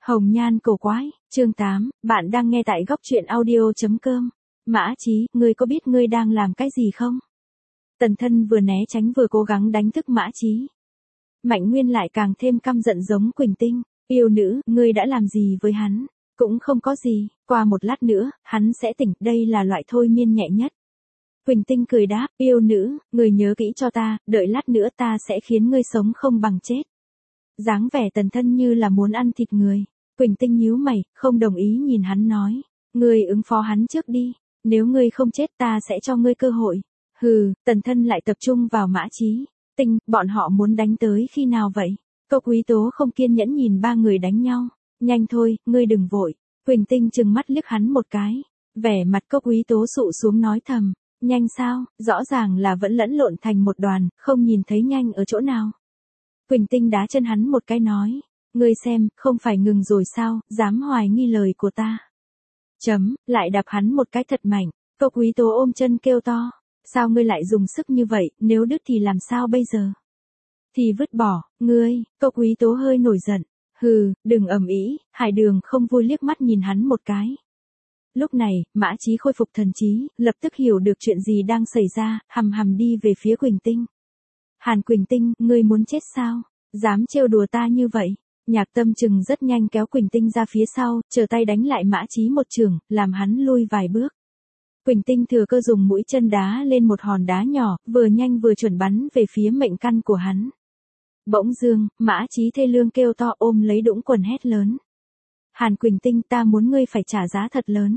Hồng nhan cổ quái, chương 8, bạn đang nghe tại góc truyện audio.com. Mã Chí, ngươi có biết ngươi đang làm cái gì không? Tần Thân vừa né tránh vừa cố gắng đánh thức Mã Chí. Mạnh Nguyên lại càng thêm căm giận giống Quỳnh Tinh, yêu nữ, ngươi đã làm gì với hắn? Cũng không có gì, qua một lát nữa, hắn sẽ tỉnh, đây là loại thôi miên nhẹ nhất. Quỳnh Tinh cười đáp, yêu nữ, ngươi nhớ kỹ cho ta, đợi lát nữa ta sẽ khiến ngươi sống không bằng chết. Dáng vẻ Tần Thân như là muốn ăn thịt người. Quỳnh Tinh nhíu mày, không đồng ý nhìn hắn nói, ngươi ứng phó hắn trước đi, nếu ngươi không chết ta sẽ cho ngươi cơ hội. Hừ, Tần Thân lại tập trung vào Mã Chí. Tinh, bọn họ muốn đánh tới khi nào vậy? Cô Quý Tố không kiên nhẫn nhìn ba người đánh nhau. Nhanh thôi, ngươi đừng vội. Quỳnh Tinh trừng mắt liếc hắn một cái. Vẻ mặt Cô Quý Tố sụ xuống nói thầm, nhanh sao, rõ ràng là vẫn lẫn lộn thành một đoàn, không nhìn thấy nhanh ở chỗ nào. Quỳnh Tinh đá chân hắn một cái nói, ngươi xem, không phải ngừng rồi sao, dám hoài nghi lời của ta. Lại đạp hắn một cái thật mạnh. Cô Quý Tố ôm chân kêu to, sao ngươi lại dùng sức như vậy, nếu đứt thì làm sao bây giờ? Thì vứt bỏ, ngươi. Cô Quý Tố hơi nổi giận, hừ, đừng ầm ĩ. Hải Đường không vui liếc mắt nhìn hắn một cái. Lúc này, Mã Chí khôi phục thần trí, lập tức hiểu được chuyện gì đang xảy ra, hầm hầm đi về phía Quỳnh Tinh. Hàn Quỳnh Tinh, ngươi muốn chết sao? Dám trêu đùa ta như vậy? Nhạc Tâm Trừng rất nhanh kéo Quỳnh Tinh ra phía sau, trở tay đánh lại Mã Chí một chưởng, làm hắn lui vài bước. Quỳnh Tinh thừa cơ dùng mũi chân đá lên một hòn đá nhỏ, vừa nhanh vừa chuẩn bắn về phía mệnh căn của hắn. Bỗng dưng, Mã Chí thê lương kêu to ôm lấy đũng quần hét lớn. Hàn Quỳnh Tinh, ta muốn ngươi phải trả giá thật lớn.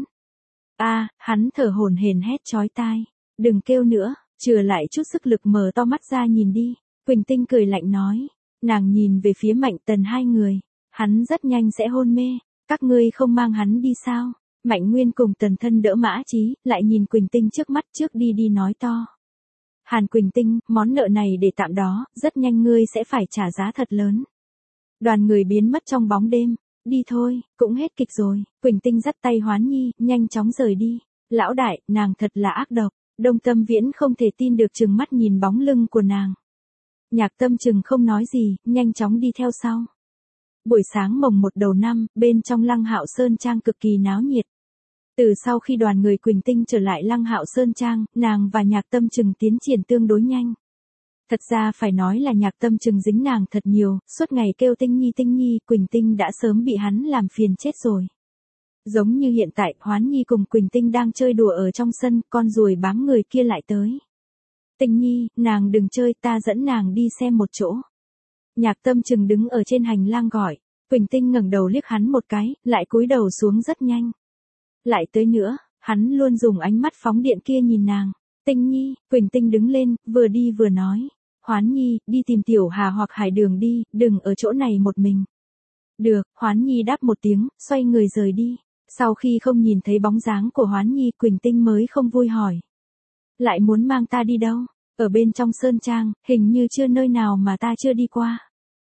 Hắn thở hổn hển hét chói tai. Đừng kêu nữa, chừa lại chút sức lực mở to mắt ra nhìn đi. Quỳnh Tinh cười lạnh nói. Nàng nhìn về phía Mạnh Tần hai người. Hắn rất nhanh sẽ hôn mê. Các ngươi không mang hắn đi sao? Mạnh Nguyên cùng Tần Thân đỡ Mã Chí, lại nhìn Quỳnh Tinh trước mắt trước đi nói to. Hàn Quỳnh Tinh, món nợ này để tạm đó, rất nhanh ngươi sẽ phải trả giá thật lớn. Đoàn người biến mất trong bóng đêm. Đi thôi, cũng hết kịch rồi. Quỳnh Tinh dắt tay Hoán Nhi, nhanh chóng rời đi. Lão đại, nàng thật là ác độc. Đông Tâm Viễn không thể tin được trừng mắt nhìn bóng lưng của nàng. Nhạc Tâm Trừng không nói gì, nhanh chóng đi theo sau. Buổi sáng mồng 1 đầu năm, bên trong Lăng Hạo Sơn Trang cực kỳ náo nhiệt. Từ sau khi đoàn người Quỳnh Tinh trở lại Lăng Hạo Sơn Trang, nàng và Nhạc Tâm Trừng tiến triển tương đối nhanh. Thật ra phải nói là Nhạc Tâm Trừng dính nàng thật nhiều, suốt ngày kêu Tinh Nhi, Quỳnh Tinh đã sớm bị hắn làm phiền chết rồi. Giống như hiện tại, Hoán Nhi cùng Quỳnh Tinh đang chơi đùa ở trong sân, con ruồi bám người kia lại tới. Tinh Nhi, nàng đừng chơi, ta dẫn nàng đi xem một chỗ. Nhạc Tâm Trừng đứng ở trên hành lang gọi. Quỳnh Tinh ngẩng đầu liếc hắn một cái, lại cúi đầu xuống rất nhanh. Lại tới nữa, hắn luôn dùng ánh mắt phóng điện kia nhìn nàng. Tinh Nhi, Quỳnh Tinh đứng lên, vừa đi vừa nói. Hoán Nhi, đi tìm Tiểu Hà hoặc Hải Đường đi, đừng ở chỗ này một mình. Được, Hoán Nhi đáp một tiếng, xoay người rời đi. Sau khi không nhìn thấy bóng dáng của Hoán Nhi, Quỳnh Tinh mới không vui hỏi. Lại muốn mang ta đi đâu? Ở bên trong Sơn Trang, hình như chưa nơi nào mà ta chưa đi qua.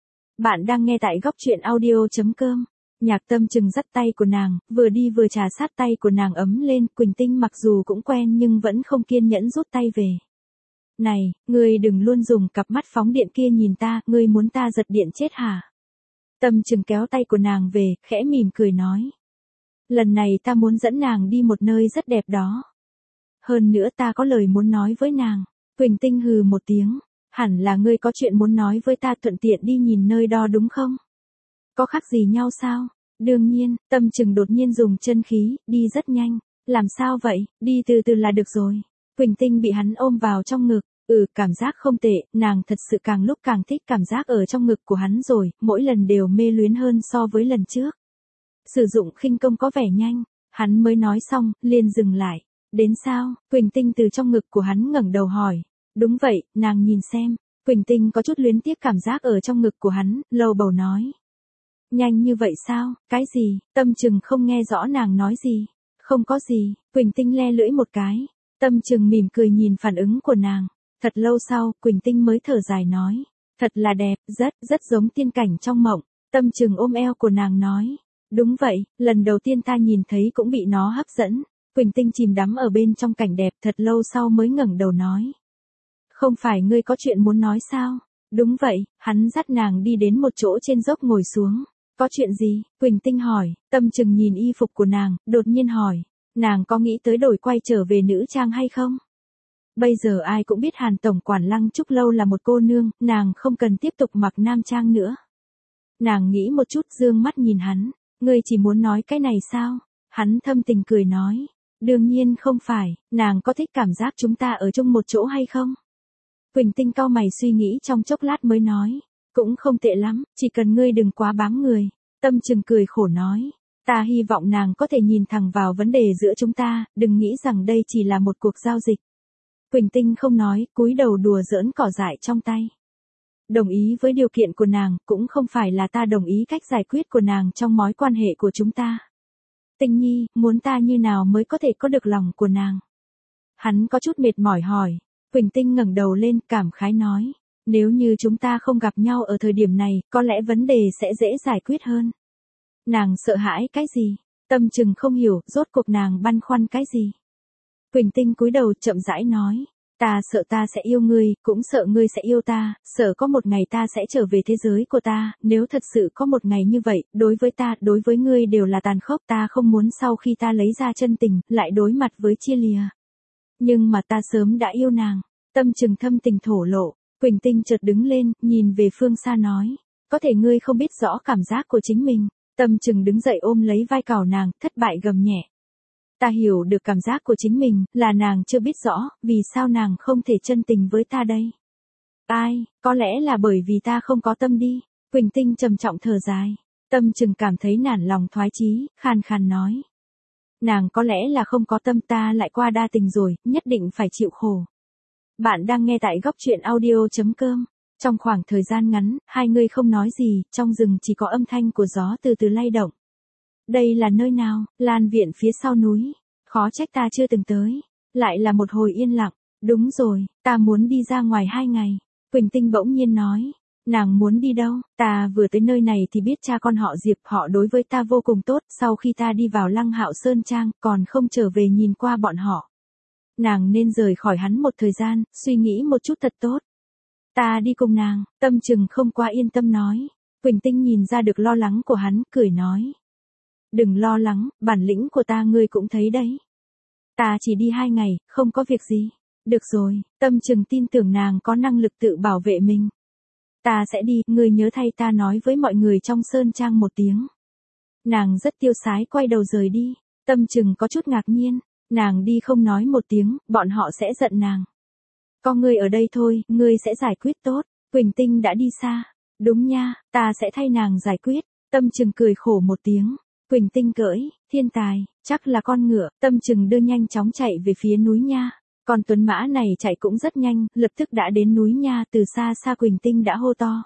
Bạn đang nghe tại góc truyện audio.com. Nhạc Tâm Trừng dắt tay của nàng, vừa đi vừa trà sát tay của nàng ấm lên. Quỳnh Tinh mặc dù cũng quen nhưng vẫn không kiên nhẫn rút tay về. Này, ngươi đừng luôn dùng cặp mắt phóng điện kia nhìn ta, ngươi muốn ta giật điện chết hả? Tâm Trừng kéo tay của nàng về, khẽ mỉm cười nói. Lần này ta muốn dẫn nàng đi một nơi rất đẹp đó. Hơn nữa ta có lời muốn nói với nàng. Quỳnh Tinh hừ một tiếng. Hẳn là ngươi có chuyện muốn nói với ta, thuận tiện đi nhìn nơi đó đúng không? Có khác gì nhau sao? Đương nhiên. Tâm Trừng đột nhiên dùng chân khí, đi rất nhanh. Làm sao vậy? Đi từ từ là được rồi. Quỳnh Tinh bị hắn ôm vào trong ngực. Cảm giác không tệ, nàng thật sự càng lúc càng thích cảm giác ở trong ngực của hắn rồi, mỗi lần đều mê luyến hơn so với lần trước. Sử dụng khinh công có vẻ nhanh, hắn mới nói xong, liền dừng lại. Đến sao? Quỳnh Tinh từ trong ngực của hắn ngẩng đầu hỏi. Đúng vậy, nàng nhìn xem. Quỳnh Tinh có chút luyến tiếc cảm giác ở trong ngực của hắn, lầu bầu nói. Nhanh như vậy sao? Cái gì? Tâm Trừng không nghe rõ nàng nói gì. Không có gì. Quỳnh Tinh le lưỡi một cái. Tâm Trừng mỉm cười nhìn phản ứng của nàng. Thật lâu sau, Quỳnh Tinh mới thở dài nói. Thật là đẹp, rất giống tiên cảnh trong mộng. Tâm Trừng ôm eo của nàng nói. Đúng vậy, lần đầu tiên ta nhìn thấy cũng bị nó hấp dẫn. Quỳnh Tinh chìm đắm ở bên trong cảnh đẹp, thật lâu sau mới ngẩng đầu nói. Không phải ngươi có chuyện muốn nói sao? Đúng vậy, hắn dắt nàng đi đến một chỗ trên dốc ngồi xuống. Có chuyện gì? Quỳnh Tinh hỏi, Tâm Trừng nhìn y phục của nàng, đột nhiên hỏi, nàng có nghĩ tới đổi quay trở về nữ trang hay không? Bây giờ ai cũng biết Hàn Tổng quản Lăng Trúc Lâu là một cô nương, nàng không cần tiếp tục mặc nam trang nữa. Nàng nghĩ một chút dương mắt nhìn hắn, ngươi chỉ muốn nói cái này sao? Hắn thâm tình cười nói, đương nhiên không phải, nàng có thích cảm giác chúng ta ở chung một chỗ hay không? Quỳnh Tinh cau mày suy nghĩ trong chốc lát mới nói, cũng không tệ lắm, chỉ cần ngươi đừng quá bám người. Tâm Trừng cười khổ nói, ta hy vọng nàng có thể nhìn thẳng vào vấn đề giữa chúng ta, đừng nghĩ rằng đây chỉ là một cuộc giao dịch. Quỳnh Tinh không nói, cúi đầu đùa giỡn cỏ dại trong tay. Đồng ý với điều kiện của nàng, cũng không phải là ta đồng ý cách giải quyết của nàng trong mối quan hệ của chúng ta. Tinh Nhi, muốn ta như nào mới có thể có được lòng của nàng? Hắn có chút mệt mỏi hỏi. Quỳnh Tinh ngẩng đầu lên, cảm khái nói, nếu như chúng ta không gặp nhau ở thời điểm này, có lẽ vấn đề sẽ dễ giải quyết hơn. Nàng sợ hãi cái gì? Tâm Trừng không hiểu, rốt cuộc nàng băn khoăn cái gì? Quỳnh Tinh cúi đầu chậm rãi nói, ta sợ ta sẽ yêu ngươi, cũng sợ ngươi sẽ yêu ta, sợ có một ngày ta sẽ trở về thế giới của ta, nếu thật sự có một ngày như vậy, đối với ta, đối với ngươi đều là tàn khốc, ta không muốn sau khi ta lấy ra chân tình, lại đối mặt với chia lìa. Nhưng mà ta sớm đã yêu nàng. Tâm Trừng thâm tình thổ lộ. Quỳnh Tinh chợt đứng lên, nhìn về phương xa nói, có thể ngươi không biết rõ cảm giác của chính mình. Tâm Trừng đứng dậy ôm lấy vai cào nàng, thất bại gầm nhẹ. Ta hiểu được cảm giác của chính mình, là nàng chưa biết rõ, vì sao nàng không thể chân tình với ta đây. Ai, có lẽ là bởi vì ta không có tâm đi. Quỳnh Tinh trầm trọng thở dài. Tâm Trừng cảm thấy nản lòng thoái chí, khàn khàn nói. Nàng có lẽ là không có tâm, ta lại qua đa tình rồi, nhất định phải chịu khổ. Bạn đang nghe tại góc truyện audio.com. Trong khoảng thời gian ngắn, hai người không nói gì, trong rừng chỉ có âm thanh của gió từ từ lay động. Đây là nơi nào? Lan viện phía sau núi. Khó trách ta chưa từng tới. Lại là một hồi yên lặng. Đúng rồi, ta muốn đi ra ngoài 2 ngày. Quỳnh Tinh bỗng nhiên nói. Nàng muốn đi đâu? Ta vừa tới nơi này thì biết cha con họ Diệp, họ đối với ta vô cùng tốt, sau khi ta đi vào Lăng Hạo Sơn Trang, còn không trở về nhìn qua bọn họ. Nàng nên rời khỏi hắn một thời gian, suy nghĩ một chút thật tốt. Ta đi cùng nàng. Tâm Trừng không quá yên tâm nói. Quỳnh Tinh nhìn ra được lo lắng của hắn, cười nói. Đừng lo lắng, bản lĩnh của ta ngươi cũng thấy đấy. Ta chỉ đi 2 ngày, không có việc gì. Được rồi, Tâm Trừng tin tưởng nàng có năng lực tự bảo vệ mình. Ta sẽ đi, ngươi nhớ thay ta nói với mọi người trong Sơn Trang một tiếng. Nàng rất tiêu sái quay đầu rời đi. Tâm Trừng có chút ngạc nhiên. Nàng đi không nói một tiếng, bọn họ sẽ giận nàng. Có ngươi ở đây thôi, ngươi sẽ giải quyết tốt. Quỳnh Tinh đã đi xa. Đúng nha, ta sẽ thay nàng giải quyết. Tâm Trừng cười khổ một tiếng. Quỳnh Tinh cưỡi, thiên tài, chắc là con ngựa. Tâm Trừng đưa nhanh chóng chạy về phía núi nha. Còn tuấn mã này chạy cũng rất nhanh, lập tức đã đến núi nha. Từ xa xa Quỳnh Tinh đã hô to.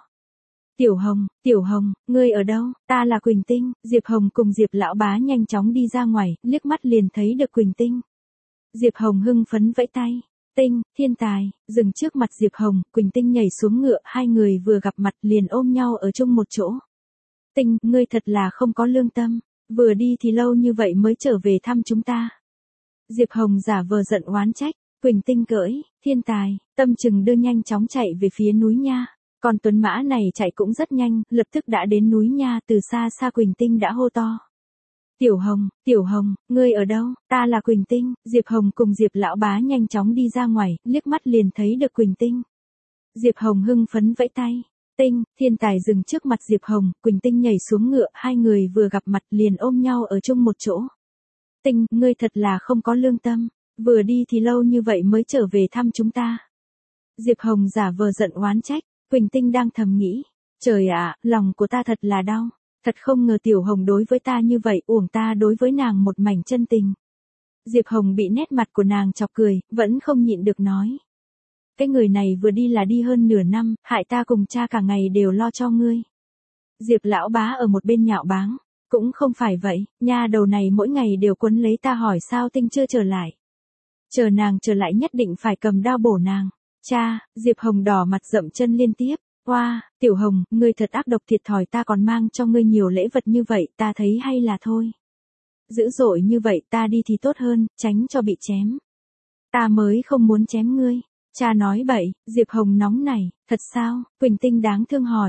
Tiểu Hồng, ngươi ở đâu? Ta là Quỳnh Tinh. Diệp Hồng cùng Diệp lão bá nhanh chóng đi ra ngoài, liếc mắt liền thấy được Quỳnh Tinh. Diệp Hồng hưng phấn vẫy tay. Tinh, thiên tài, dừng trước mặt Diệp Hồng, Quỳnh Tinh nhảy xuống ngựa, hai người vừa gặp mặt liền ôm nhau ở chung một chỗ. Tinh, ngươi thật là không có lương tâm, vừa đi thì lâu như vậy mới trở về thăm chúng ta. Diệp Hồng giả vờ giận oán trách. Quỳnh Tinh cưỡi, thiên tài, Tâm Trừng đưa nhanh chóng chạy về phía núi nha. Còn tuấn mã này chạy cũng rất nhanh, lập tức đã đến núi nha. Từ xa xa Quỳnh Tinh đã hô to. Tiểu Hồng, ngươi ở đâu? Ta là Quỳnh Tinh. Diệp Hồng cùng Diệp lão bá nhanh chóng đi ra ngoài, liếc mắt liền thấy được Quỳnh Tinh. Diệp Hồng hưng phấn vẫy tay. Tinh, thiên tài dừng trước mặt Diệp Hồng, Quỳnh Tinh nhảy xuống ngựa, hai người vừa gặp mặt liền ôm nhau ở chung một chỗ. Tinh, ngươi thật là không có lương tâm, vừa đi thì lâu như vậy mới trở về thăm chúng ta. Diệp Hồng giả vờ giận oán trách. Quỳnh Tinh đang thầm nghĩ, trời ạ, lòng của ta thật là đau. Thật không ngờ Tiểu Hồng đối với ta như vậy, uổng ta đối với nàng một mảnh chân tình. Diệp Hồng bị nét mặt của nàng chọc cười, vẫn không nhịn được nói. Cái người này vừa đi là đi hơn nửa năm, hại ta cùng cha cả ngày đều lo cho ngươi. Diệp lão bá ở một bên nhạo báng. Cũng không phải vậy, nha đầu này mỗi ngày đều quấn lấy ta hỏi sao Tinh chưa trở lại. Chờ nàng trở lại nhất định phải cầm đao bổ nàng. Cha, Diệp Hồng đỏ mặt dậm chân liên tiếp. Oa, Tiểu Hồng, ngươi thật ác độc thiệt thòi, ta còn mang cho ngươi nhiều lễ vật như vậy, ta thấy hay là thôi. Dữ dội như vậy ta đi thì tốt hơn, tránh cho bị chém. Ta mới không muốn chém ngươi. Cha nói bậy. Diệp Hồng nóng nảy. Thật sao? Quỳnh Tinh đáng thương hỏi.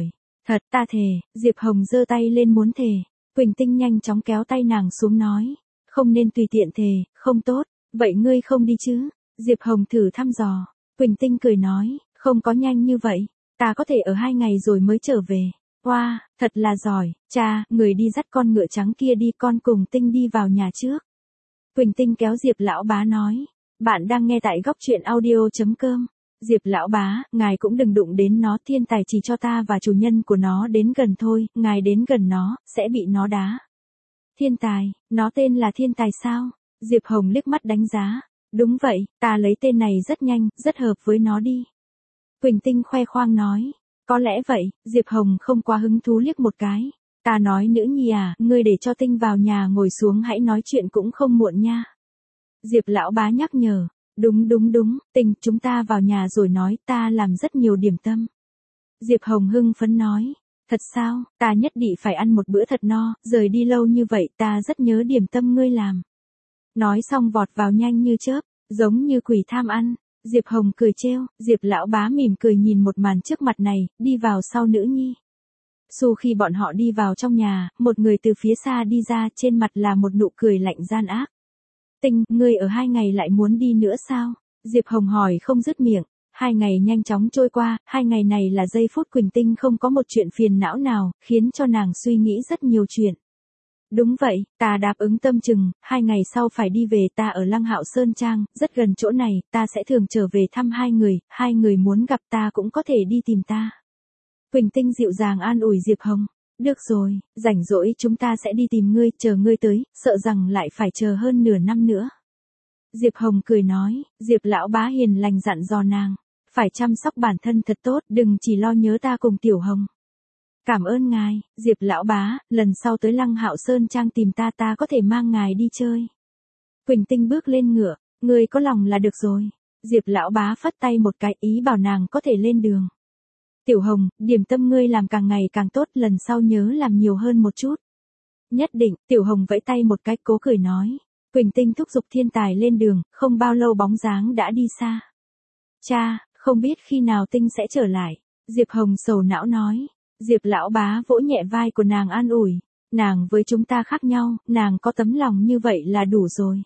Thật, ta thề. Diệp Hồng giơ tay lên muốn thề. Quỳnh Tinh nhanh chóng kéo tay nàng xuống nói. Không nên tùy tiện thề, không tốt. Vậy ngươi không đi chứ? Diệp Hồng thử thăm dò. Quỳnh Tinh cười nói, không có nhanh như vậy. Ta có thể ở 2 ngày rồi mới trở về. Wow, thật là giỏi. Cha, người đi dắt con ngựa trắng kia đi, con cùng Tinh đi vào nhà trước. Quỳnh Tinh kéo Diệp lão bá nói. Bạn đang nghe tại góc truyện audio.com. Diệp lão bá, ngài cũng đừng đụng đến nó, thiên tài chỉ cho ta và chủ nhân của nó đến gần thôi, ngài đến gần nó, sẽ bị nó đá. Thiên tài, nó tên là thiên tài sao? Diệp Hồng liếc mắt đánh giá. Đúng vậy, ta lấy tên này rất nhanh, rất hợp với nó đi. Quỳnh Tinh khoe khoang nói. Có lẽ vậy, Diệp Hồng không quá hứng thú liếc một cái. Ta nói nữ nhi à, ngươi để cho Tinh vào nhà ngồi xuống hãy nói chuyện cũng không muộn nha. Diệp lão bá nhắc nhở. Đúng, Tinh, chúng ta vào nhà rồi nói, ta làm rất nhiều điểm tâm. Diệp Hồng hưng phấn nói. Thật sao, ta nhất định phải ăn một bữa thật no, rời đi lâu như vậy ta rất nhớ điểm tâm ngươi làm. Nói xong vọt vào nhanh như chớp, giống như quỷ tham ăn. Diệp Hồng cười trêu, Diệp lão bá mỉm cười nhìn một màn trước mặt này, đi vào sau nữ nhi. Khi bọn họ đi vào trong nhà, một người từ phía xa đi ra, trên mặt là một nụ cười lạnh gian ác. Tinh, ngươi ở 2 ngày lại muốn đi nữa sao? Diệp Hồng hỏi không dứt miệng. 2 ngày nhanh chóng trôi qua, 2 ngày này là giây phút Quỳnh Tinh không có một chuyện phiền não nào, khiến cho nàng suy nghĩ rất nhiều chuyện. Đúng vậy, ta đáp ứng tâm chừng, 2 ngày sau phải đi về, ta ở Lăng Hạo Sơn Trang, rất gần chỗ này, ta sẽ thường trở về thăm hai người muốn gặp ta cũng có thể đi tìm ta. Quỳnh Tinh dịu dàng an ủi Diệp Hồng. Được rồi, rảnh rỗi chúng ta sẽ đi tìm ngươi, chờ ngươi tới, sợ rằng lại phải chờ hơn nửa năm nữa. Diệp Hồng cười nói, Diệp lão bá hiền lành dặn dò nàng, phải chăm sóc bản thân thật tốt, đừng chỉ lo nhớ ta cùng Tiểu Hồng. Cảm ơn ngài, Diệp lão bá, lần sau tới Lăng Hạo Sơn Trang tìm ta, ta có thể mang ngài đi chơi. Quỳnh Tinh bước lên ngựa, ngươi có lòng là được rồi. Diệp lão bá phất tay một cái, ý bảo nàng có thể lên đường. Tiểu Hồng, điểm tâm ngươi làm càng ngày càng tốt, lần sau nhớ làm nhiều hơn một chút. Nhất định, Tiểu Hồng vẫy tay một cái, cố cười nói. Quỳnh Tinh thúc giục thiên tài lên đường, không bao lâu bóng dáng đã đi xa. Cha, không biết khi nào Tinh sẽ trở lại. Diệp Hồng sầu não nói. Diệp lão bá vỗ nhẹ vai của nàng an ủi. Nàng với chúng ta khác nhau, nàng có tấm lòng như vậy là đủ rồi.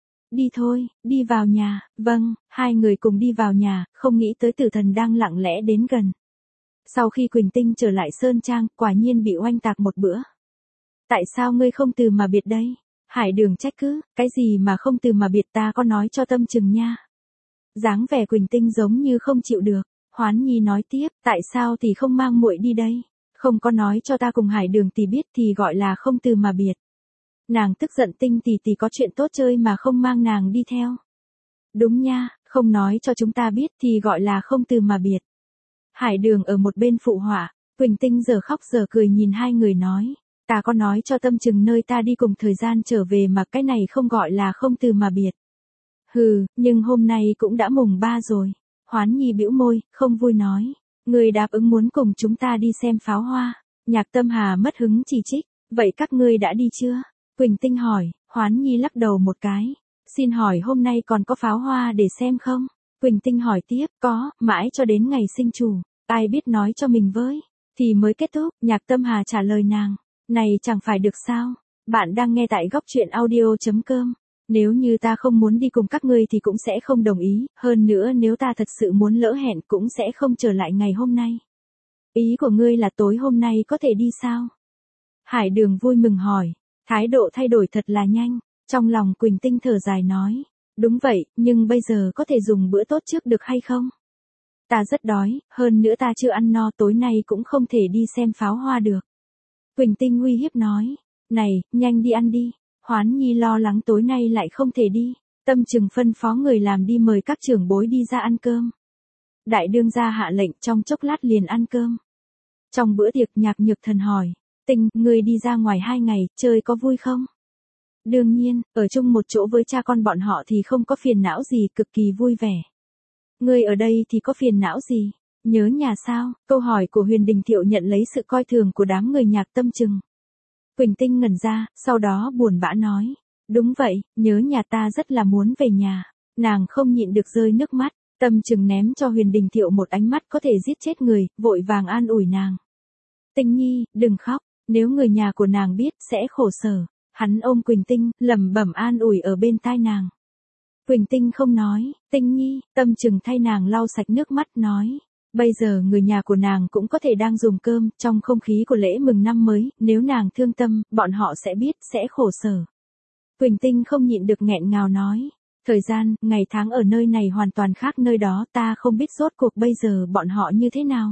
Đi thôi, đi vào nhà. Vâng, hai người cùng đi vào nhà, không nghĩ tới Tử Thần đang lặng lẽ đến gần. Sau khi Quỳnh Tinh trở lại Sơn Trang, quả nhiên bị oanh tạc một bữa. Tại sao ngươi không từ mà biệt đây? Hải Đường trách cứ, cái gì mà không từ mà biệt, ta có nói cho tâm chừng nha. Dáng vẻ Quỳnh Tinh giống như không chịu được. Hoán Nhi nói tiếp, tại sao thì không mang muội đi đây? Không có nói cho ta cùng Hải Đường tỷ biết thì gọi là không từ mà biệt. Nàng tức giận, Tinh tỷ có chuyện tốt chơi mà không mang nàng đi theo. Đúng nha, không nói cho chúng ta biết thì gọi là không từ mà biệt. Hải Đường ở một bên phụ họa, Quỳnh Tinh giờ khóc giờ cười nhìn hai người nói, ta có nói cho tâm chừng nơi ta đi cùng thời gian trở về mà cái này không gọi là không từ mà biệt. Hừ, nhưng hôm nay cũng đã mùng 3 rồi. Hoán Nhi bĩu môi, không vui nói, người đáp ứng muốn cùng chúng ta đi xem pháo hoa. Nhạc Tâm Hà mất hứng chỉ trích, vậy các ngươi đã đi chưa? Quỳnh Tinh hỏi, Hoán Nhi lắc đầu một cái, xin hỏi hôm nay còn có pháo hoa để xem không? Quỳnh Tinh hỏi tiếp, có, mãi cho đến ngày sinh chủ, ai biết nói cho mình với, thì mới kết thúc. Nhạc Tâm Hà trả lời nàng, này chẳng phải được sao? Bạn đang nghe tại góc truyện audio.com. Nếu như ta không muốn đi cùng các ngươi thì cũng sẽ không đồng ý, hơn nữa nếu ta thật sự muốn lỡ hẹn cũng sẽ không trở lại ngày hôm nay. Ý của ngươi là tối hôm nay có thể đi sao? Hải Đường vui mừng hỏi, thái độ thay đổi thật là nhanh, trong lòng Quỳnh Tinh thở dài nói, đúng vậy, nhưng bây giờ có thể dùng bữa tốt trước được hay không? Ta rất đói, hơn nữa ta chưa ăn no, tối nay cũng không thể đi xem pháo hoa được. Quỳnh Tinh uy hiếp nói, này, nhanh đi ăn đi. Hoán Nhi lo lắng tối nay lại không thể đi, Tâm Trừng phân phó người làm đi mời các trưởng bối đi ra ăn cơm. Đại đương gia hạ lệnh trong chốc lát liền ăn cơm. Trong bữa tiệc Nhạc Nhược Thần hỏi, Tinh, người đi ra ngoài 2 ngày, chơi có vui không? Đương nhiên, ở chung một chỗ với cha con bọn họ thì không có phiền não gì, cực kỳ vui vẻ. Ngươi ở đây thì có phiền não gì? Nhớ nhà sao? Câu hỏi của Huyền Đình Thiệu nhận lấy sự coi thường của đám người Nhạc Tâm Trừng. Quỳnh Tinh ngẩn ra, sau đó buồn bã nói, đúng vậy, nhớ nhà, ta rất là muốn về nhà. Nàng không nhịn được rơi nước mắt, Tâm Trừng ném cho Huyền Đình Thiệu một ánh mắt có thể giết chết người, vội vàng an ủi nàng. Tinh Nhi, đừng khóc, nếu người nhà của nàng biết, sẽ khổ sở. Hắn ôm Quỳnh Tinh, lẩm bẩm an ủi ở bên tai nàng. Quỳnh Tinh không nói, Tinh Nhi, Tâm Trừng thay nàng lau sạch nước mắt nói. Bây giờ người nhà của nàng cũng có thể đang dùng cơm, trong không khí của lễ mừng năm mới, nếu nàng thương tâm, bọn họ sẽ biết, sẽ khổ sở. Quỳnh Tinh không nhịn được nghẹn ngào nói. Thời gian, ngày tháng ở nơi này hoàn toàn khác nơi đó, ta không biết rốt cuộc bây giờ bọn họ như thế nào.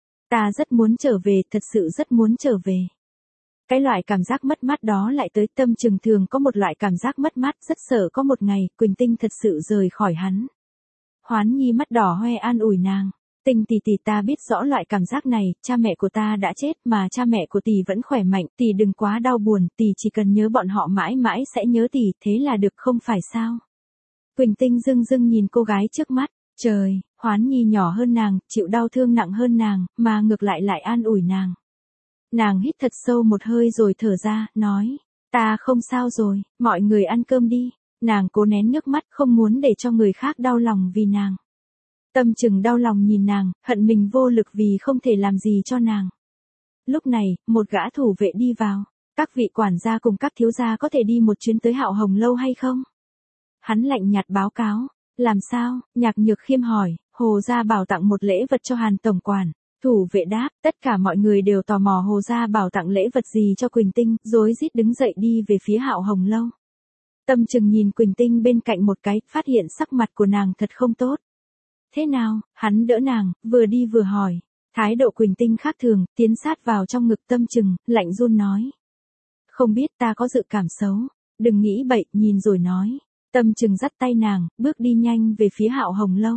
Ta rất muốn trở về, thật sự rất muốn trở về. Cái loại cảm giác mất mát đó lại tới. Tâm Trừng thường có một loại cảm giác mất mát, rất sợ có một ngày, Quỳnh Tinh thật sự rời khỏi hắn. Hoán Nhi mắt đỏ hoe an ủi nàng. Tinh tỷ tỷ, ta biết rõ loại cảm giác này, cha mẹ của ta đã chết mà cha mẹ của tỷ vẫn khỏe mạnh, tỷ đừng quá đau buồn, tỷ chỉ cần nhớ bọn họ mãi mãi sẽ nhớ tỷ, thế là được không phải sao? Quỳnh Tinh dưng dưng nhìn cô gái trước mắt, trời, Hoán Nhi nhỏ hơn nàng, chịu đau thương nặng hơn nàng, mà ngược lại lại an ủi nàng. Nàng hít thật sâu một hơi rồi thở ra, nói, ta không sao rồi, mọi người ăn cơm đi. Nàng cố nén nước mắt, không muốn để cho người khác đau lòng vì nàng. Tâm Trừng đau lòng nhìn nàng, hận mình vô lực vì không thể làm gì cho nàng. Lúc này, một gã thủ vệ đi vào. Các vị quản gia cùng các thiếu gia có thể đi một chuyến tới Hạo Hồng lâu hay không? Hắn lạnh nhạt báo cáo. Làm sao? Nhạc Nhược Khiêm hỏi. Hồ gia bảo tặng một lễ vật cho Hàn tổng quản. Thủ vệ đáp, tất cả mọi người đều tò mò Hồ gia bảo tặng lễ vật gì cho Quỳnh Tinh, rối rít đứng dậy đi về phía Hạo Hồng lâu. Tâm Trừng nhìn Quỳnh Tinh bên cạnh một cái, phát hiện sắc mặt của nàng thật không tốt. Thế nào? Hắn đỡ nàng, vừa đi vừa hỏi. Thái độ Quỳnh Tinh khác thường, tiến sát vào trong ngực Tâm Trừng, lạnh run nói. Không biết, ta có dự cảm xấu. Đừng nghĩ bậy, nhìn rồi nói. Tâm Trừng dắt tay nàng, bước đi nhanh về phía Hạo Hồng lâu.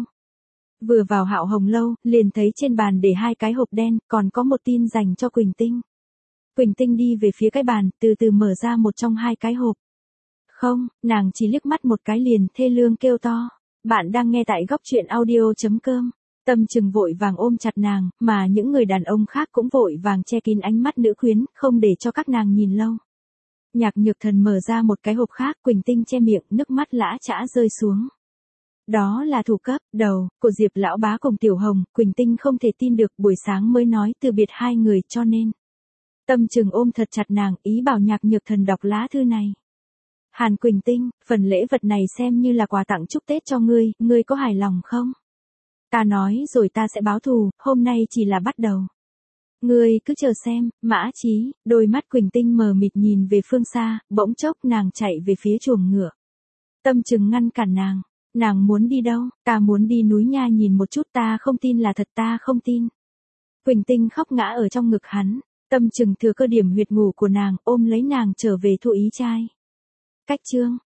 Vừa vào Hạo Hồng lâu, liền thấy trên bàn để 2 cái hộp đen, còn có một tin dành cho Quỳnh Tinh. Quỳnh Tinh đi về phía cái bàn, từ từ mở ra một trong 2 cái hộp. Không, nàng chỉ liếc mắt một cái liền thê lương kêu to. Bạn đang nghe tại góc truyện audio.com. Tâm Trừng vội vàng ôm chặt nàng, mà những người đàn ông khác cũng vội vàng che kín ánh mắt nữ quyến, không để cho các nàng nhìn lâu. Nhạc Nhược Thần mở ra một cái hộp khác, Quỳnh Tinh che miệng, nước mắt lã chã rơi xuống. Đó là thủ cấp, đầu, của Diệp lão bá cùng Tiểu Hồng, Quỳnh Tinh không thể tin được, buổi sáng mới nói từ biệt 2 người cho nên. Tâm Trừng ôm thật chặt nàng, ý bảo Nhạc Nhược Thần đọc lá thư này. Hàn Quỳnh Tinh, phần lễ vật này xem như là quà tặng chúc Tết cho ngươi, ngươi có hài lòng không? Ta nói rồi ta sẽ báo thù, hôm nay chỉ là bắt đầu. Ngươi cứ chờ xem. Mã Chí, đôi mắt Quỳnh Tinh mờ mịt nhìn về phương xa, bỗng chốc nàng chạy về phía chuồng ngựa. Tâm Trừng ngăn cản nàng. Nàng muốn đi đâu? Ta muốn đi núi nha nhìn một chút, ta không tin là thật, ta không tin. Quỳnh Tinh khóc ngã ở trong ngực hắn. Tâm Trừng thừa cơ điểm huyệt ngủ của nàng, ôm lấy nàng trở về thụ ý trai. Cách chương